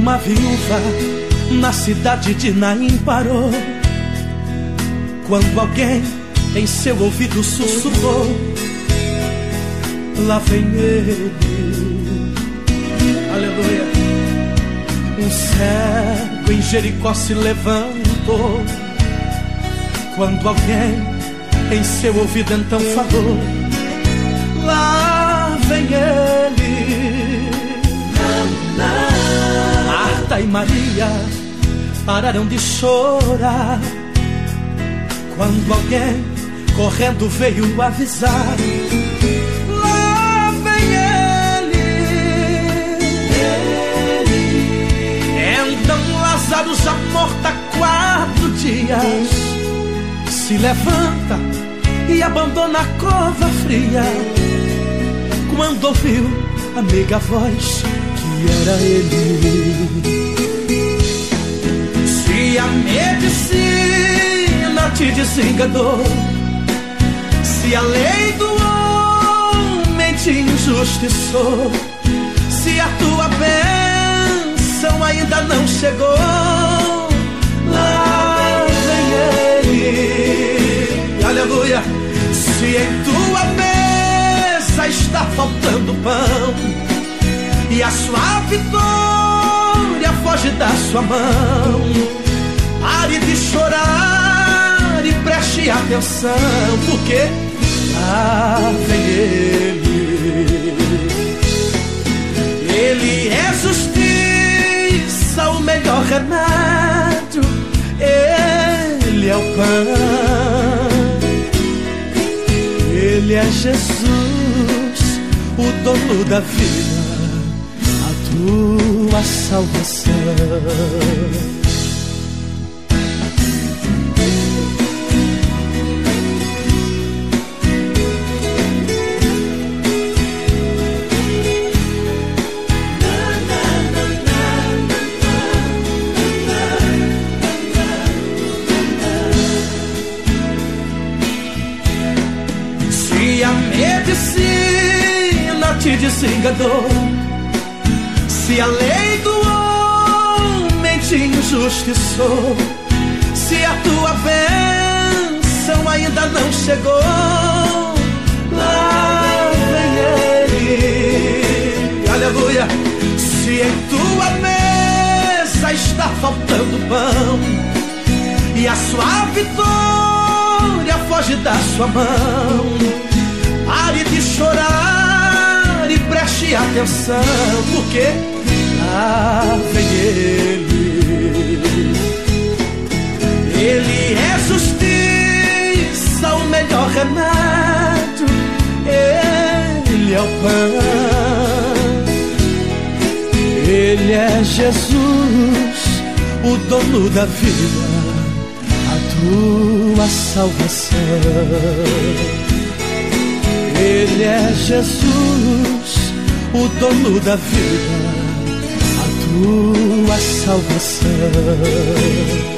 Uma viúva na cidade de Naim parou, quando alguém em seu ouvido sussurrou: lá vem ele. Aleluia. Um cego em Jericó se levantou, quando alguém em seu ouvido então falou: lá vem ele. Marta e Maria pararam de chorar, quando alguém correndo veio avisar: lá vem ele. Então Lázaro, já morto há 4 dias, se levanta e abandona a cova fria, quando ouviu a meiga voz que era ele. Se a medicina te desenganou, se a lei do homem te injustiçou, se a tua bênção ainda não chegou, lá vem ele. Aleluia. Se em tua mesa está faltando pão e a sua vitória foge da sua mão, pare de chorar e preste atenção, porque lá vem ele. Ele é justiça, o melhor remédio, ele é o pão. Ele é Jesus, o dono da vida, a tua salvação. Se a medicina te desenganou, se a lei do homem te injustiçou, se a tua bênção ainda não chegou, lá vem ele. Aleluia. Se em tua mesa está faltando pão e a sua vitória foge da sua mão, pare de chorar e preste atenção, porque lá vem ele. Ele é justiça, o melhor remédio, ele é o pão. Ele é Jesus, o dono da vida, a tua salvação. Ele é Jesus, o dono da vida, a tua salvação.